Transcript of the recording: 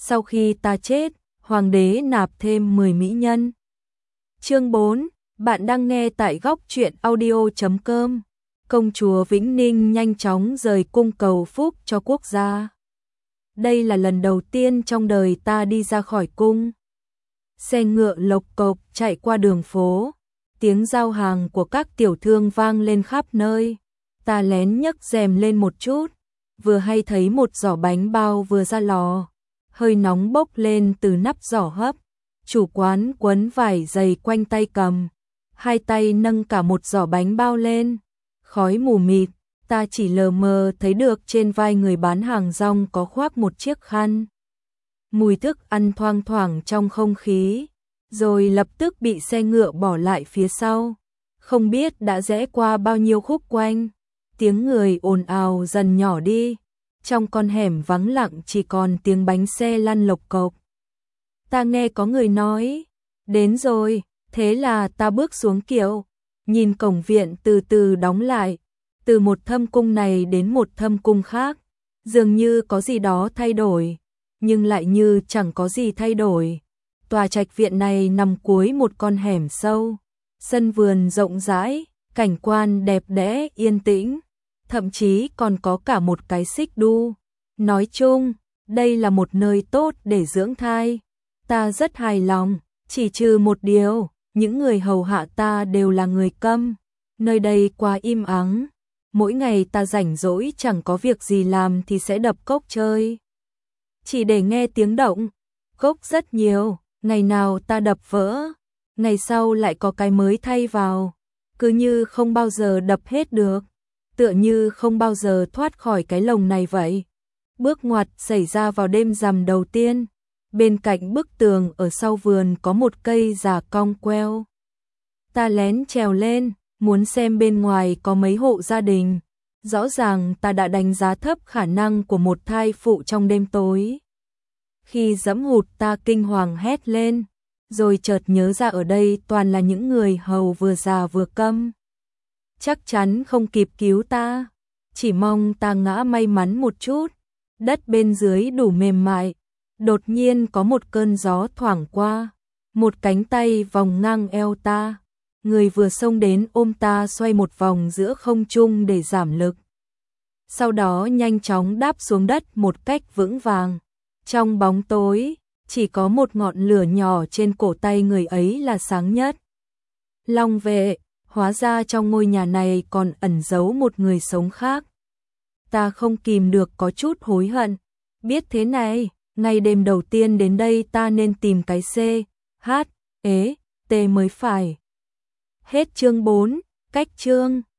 sau khi ta chết, hoàng đế nạp thêm 10 mỹ nhân. Chương 4, bạn đang nghe tại góc truyện audio.com. Công chúa Vĩnh Ninh nhanh chóng rời cung cầu phúc cho quốc gia. Đây là lần đầu tiên trong đời ta đi ra khỏi cung. Xe ngựa lộc cộc chạy qua đường phố, tiếng giao hàng của các tiểu thương vang lên khắp nơi. Ta lén nhấc rèm lên một chút, vừa hay thấy một giỏ bánh bao vừa ra lò, hơi nóng bốc lên từ nắp giỏ hấp. Chủ quán quấn vải dày quanh tay cầm, hai tay nâng cả một giỏ bánh bao lên. Khói mù mịt, ta chỉ lờ mờ thấy được trên vai người bán hàng rong có khoác một chiếc khăn. Mùi thức ăn thoang thoảng trong không khí, rồi lập tức bị xe ngựa bỏ lại phía sau. Không biết đã rẽ qua bao nhiêu khúc quanh, tiếng người ồn ào dần nhỏ đi. Trong con hẻm vắng lặng chỉ còn tiếng bánh xe lăn lộc cộc. Ta nghe có người nói, đến rồi, thế là ta bước xuống kiệu, nhìn cổng viện từ từ đóng lại, từ một thâm cung này đến một thâm cung khác, dường như có gì đó thay đổi, nhưng lại như chẳng có gì thay đổi. Tòa trạch viện này nằm cuối một con hẻm sâu, sân vườn rộng rãi, cảnh quan đẹp đẽ yên tĩnh, thậm chí còn có cả một cái xích đu. Nói chung, đây là một nơi tốt để dưỡng thai. Ta rất hài lòng, chỉ trừ một điều, những người hầu hạ ta đều là người câm. Nơi đây quá im ắng, mỗi ngày ta rảnh rỗi chẳng có việc gì làm thì sẽ đập cốc chơi. Chỉ để nghe tiếng động, cốc rất nhiều, ngày nào ta đập vỡ, ngày sau lại có cái mới thay vào, cứ như không bao giờ đập hết được, tựa như không bao giờ thoát khỏi cái lồng này vậy. Bước ngoặt xảy ra vào đêm rằm đầu tiên. Bên cạnh bức tường ở sau vườn có một cây già cong queo. Ta lén trèo lên, muốn xem bên ngoài có mấy hộ gia đình. Rõ ràng ta đã đánh giá thấp khả năng của một thai phụ trong đêm tối. Khi giẫm hụt ta kinh hoàng hét lên, rồi chợt nhớ ra ở đây toàn là những người hầu vừa già vừa câm. Chắc chắn không kịp cứu ta, chỉ mong ta ngã may mắn một chút. Đất bên dưới đủ mềm mại. Đột nhiên có một cơn gió thoảng qua, một cánh tay vòng ngang eo ta, người vừa xông đến ôm ta xoay một vòng giữa không trung để giảm lực. Sau đó nhanh chóng đáp xuống đất một cách vững vàng. Trong bóng tối, chỉ có một ngọn lửa nhỏ trên cổ tay người ấy là sáng nhất. Long vệ, hóa ra trong ngôi nhà này còn ẩn giấu một người sống khác. Ta không kìm được có chút hối hận, biết thế này. Ngày đêm đầu tiên đến đây ta nên tìm cái C, H, E, T mới phải. Hết chương 4, cách chương.